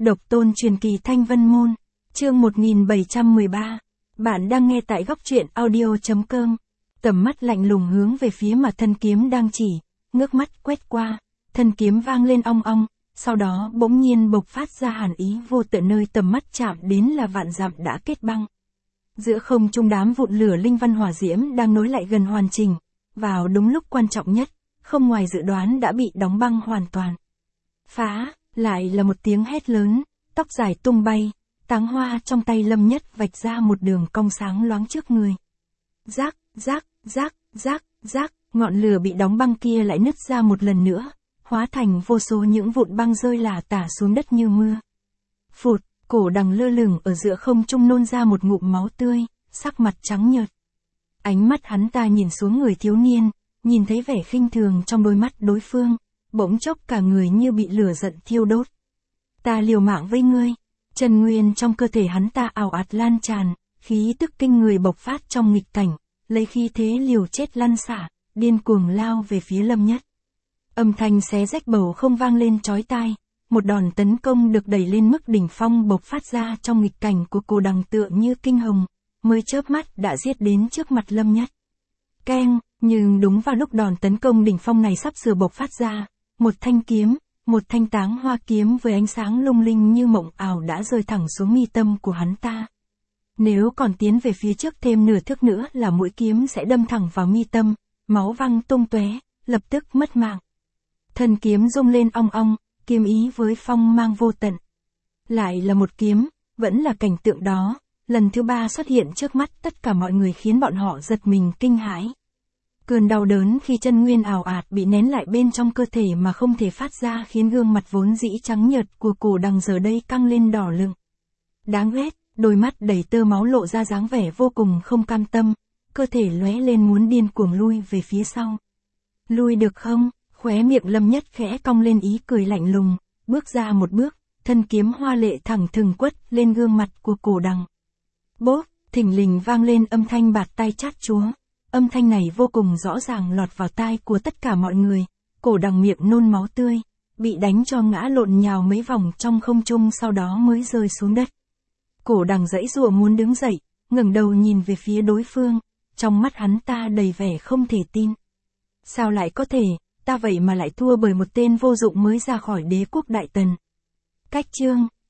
Độc tôn truyền kỳ Thanh Vân Môn, chương 1713. Bạn đang nghe tại góc truyện audio.com. Tầm mắt lạnh lùng hướng về phía mà thân kiếm đang chỉ, ngước mắt quét qua, thân kiếm vang lên ong ong, sau đó bỗng nhiên bộc phát ra hàn ý vô tận, nơi tầm mắt chạm đến là vạn dặm đã kết băng. Giữa không trung đám vụn lửa linh văn hỏa diễm đang nối lại gần hoàn chỉnh, vào đúng lúc quan trọng nhất, không ngoài dự đoán đã bị đóng băng hoàn toàn. Phá, lại là một tiếng hét lớn, tóc dài tung bay, táng hoa trong tay Lâm Nhất vạch ra một đường cong sáng loáng trước người. Rác, rác, rác, rác, rác, ngọn lửa bị đóng băng kia lại nứt ra một lần nữa, hóa thành vô số những vụn băng rơi lả tả xuống đất như mưa. Phụt, Cổ Đằng lơ lửng ở giữa không trung nôn ra một ngụm máu tươi, sắc mặt trắng nhợt. Ánh mắt hắn ta nhìn xuống người thiếu niên, nhìn thấy vẻ khinh thường trong đôi mắt đối phương, bỗng chốc cả người như bị lửa giận thiêu đốt. Ta liều mạng với ngươi. Chân nguyên trong cơ thể hắn ta ào ạt lan tràn, khí tức kinh người bộc phát trong nghịch cảnh, lấy khí thế liều chết lăn xả, điên cuồng lao về phía Lâm Nhất. Âm thanh xé rách bầu không vang lên chói tai, một đòn tấn công được đẩy lên mức đỉnh phong bộc phát ra trong nghịch cảnh của Cổ Đằng tựa như kinh hồng, mới chớp mắt đã giết đến trước mặt Lâm Nhất. Keng, nhưng đúng vào lúc đòn tấn công đỉnh phong này sắp sửa bộc phát ra, một thanh táng hoa kiếm với ánh sáng lung linh như mộng ảo đã rơi thẳng xuống mi tâm của hắn ta. Nếu còn tiến về phía trước thêm nửa thước nữa là mũi kiếm sẽ đâm thẳng vào mi tâm, máu văng tung tóe, lập tức mất mạng. Thân kiếm rung lên ong ong, kiếm ý với phong mang vô tận. Lại là một kiếm, vẫn là cảnh tượng đó, lần thứ ba xuất hiện trước mắt tất cả mọi người khiến bọn họ giật mình kinh hãi. Cơn đau đớn khi chân nguyên ảo ạt bị nén lại bên trong cơ thể mà không thể phát ra khiến gương mặt vốn dĩ trắng nhợt của Cổ Đằng giờ đây căng lên đỏ lựng. Đáng ghét, đôi mắt đầy tơ máu lộ ra dáng vẻ vô cùng không cam tâm, cơ thể lóe lên muốn điên cuồng lui về phía sau. Lui được không? Khóe miệng Lâm Nhất khẽ cong lên ý cười lạnh lùng, bước ra một bước, thân kiếm hoa lệ thẳng thừng quất lên gương mặt của Cổ Đằng. Bốp, thình lình vang lên âm thanh bạt tai chát chúa. Âm thanh này vô cùng rõ ràng lọt vào tai của tất cả mọi người, Cổ Đằng miệng nôn máu tươi, bị đánh cho ngã lộn nhào mấy vòng trong không trung sau đó mới rơi xuống đất. Cổ Đằng giãy giụa muốn đứng dậy, ngẩng đầu nhìn về phía đối phương, trong mắt hắn ta đầy vẻ không thể tin. Sao lại có thể, ta vậy mà lại thua bởi một tên vô dụng mới ra khỏi đế quốc Đại Tần. Cách chương,